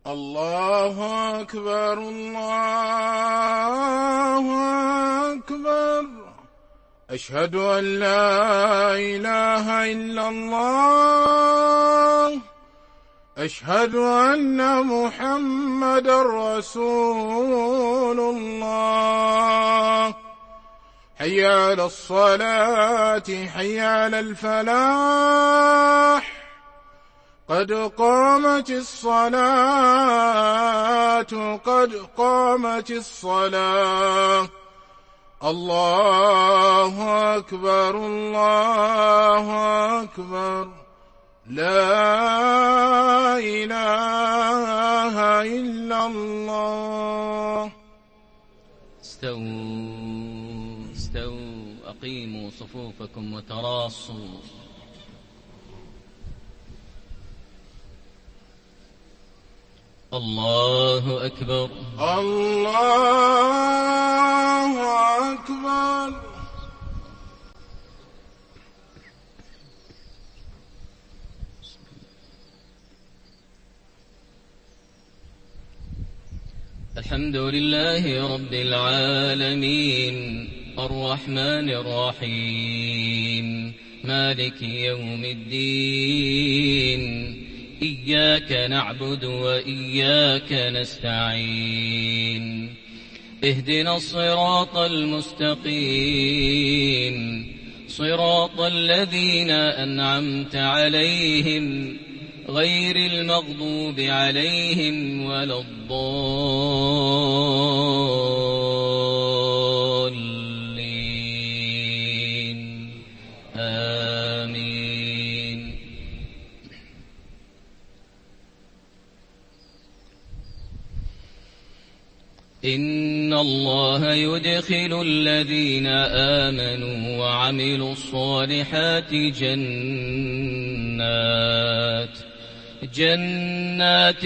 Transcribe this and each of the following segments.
الله أكبر الله أكبر. أشهد أن لا إله إلا الله. أشهد أن محمدًا رسول الله. حي على الصلاة حي على الفلاح. قد قامت الصلاة قد قامت الصلاة. الله أكبر الله أكبر. لا إله إلا الله. استووا أقيموا صفوفكم وتراصوا. الله أكبر الله أكبر. الحمد لله رب العالمين الرحمن الرحيم مالك يوم الدين. إياك نعبد وإياك نستعين. اهدنا الصراط المستقيم صراط الذين أنعمت عليهم غير المغضوب عليهم ولا الضالين. آمين. إن الله يدخل الذين آمنوا وعملوا الصالحات جنات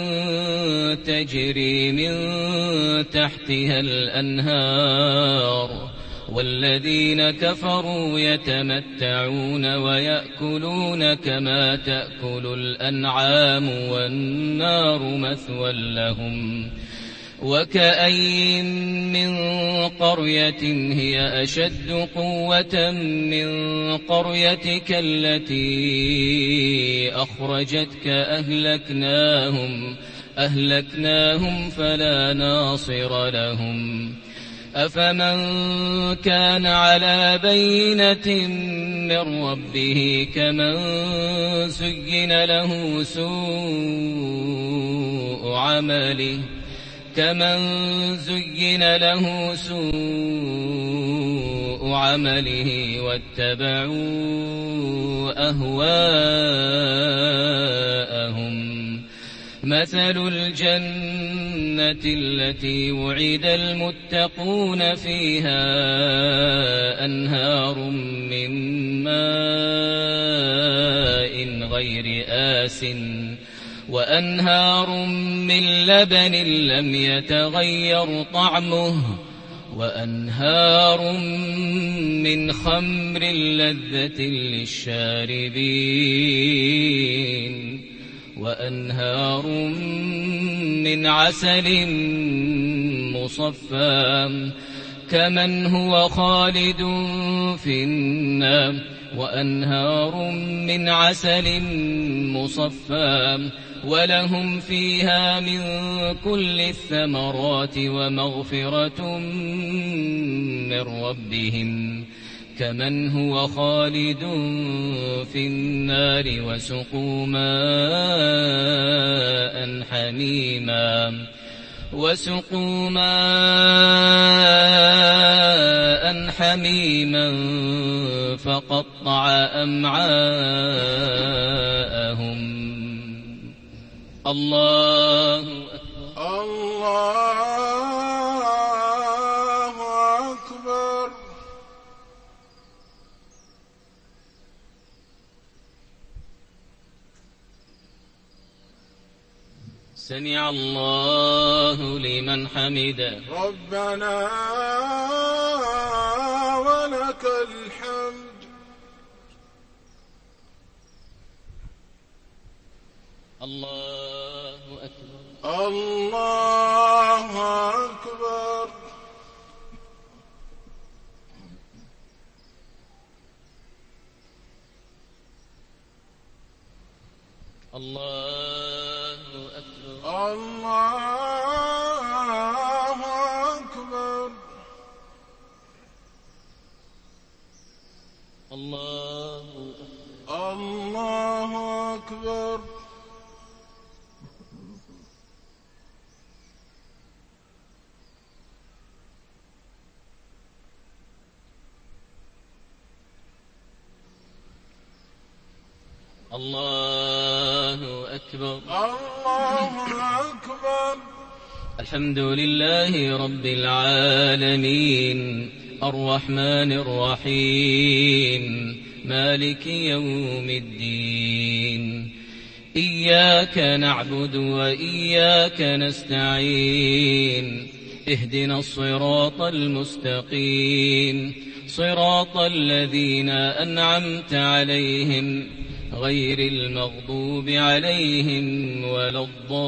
تجري من تحتها الأنهار. والذين كفروا يتمتعون ويأكلون كما تأكل الأنعام والنار مثوى لهم. وكأين من قرية هي أشد قوة من قريتك التي أخرجتك أهلكناهم فلا ناصر لهم. أفمن كان على بينة من ربه كمن زين له سوء عمله واتبعوا أهواءهم. مثل الجنة التي وعد المتقون فيها أنهار من ماء غير آسن وأنهار من لبن لم يتغير طعمه وأنهار من خمر لذة للشاربين وأنهار من عسل مصفى كمن هو خالد في النار. وأنهار من عسل مصفى ولهم فيها من كل الثمرات ومغفرة من ربهم كمن هو خالد في النار وسقوا ماء حميما فقطع أمعاءهم. الله أكبر الله أكبر. سمع الله لمن حمده. ربنا ولك الحمد. الله أكبر الله أكبر. الله أكبر. الله أكبر. الله أكبر. الله أكبر. الله أكبر. الحمد لله رب العالمين الرحمن الرحيم مالك يوم الدين. إياك نعبد وإياك نستعين. اهدنا الصراط المستقيم صراط الذين أنعمت عليهم غير المغضوب عليهم ولا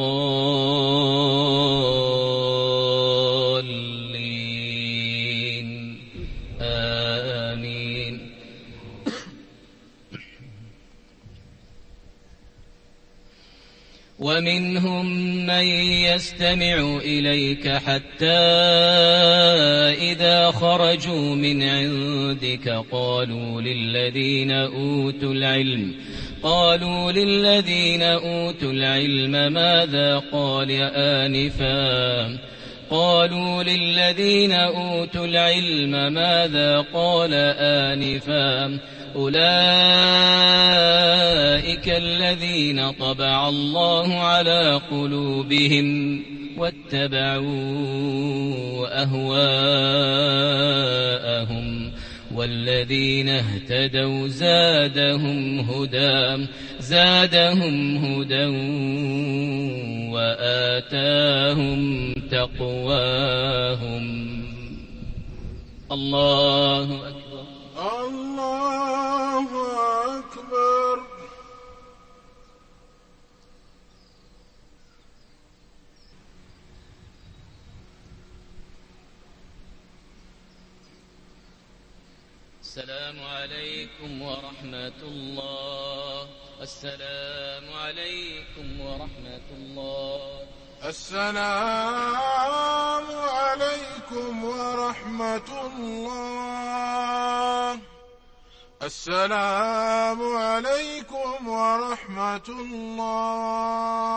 الضالين. آمين. ومنهم من يستمع إليك حتى إذا خرجوا من عندك قالوا للذين أوتوا العلم ماذا قال آنفا أولئك الذين طبع الله على قلوبهم واتبعوا أهواءهم والذين اهتدوا زادهم هدى وآتاهم تقواهم. الله أكبر. الله أكبر. السلام عليكم ورحمة الله. السلام عليكم ورحمة الله. السلام عليكم ورحمة الله. السلام عليكم ورحمة الله.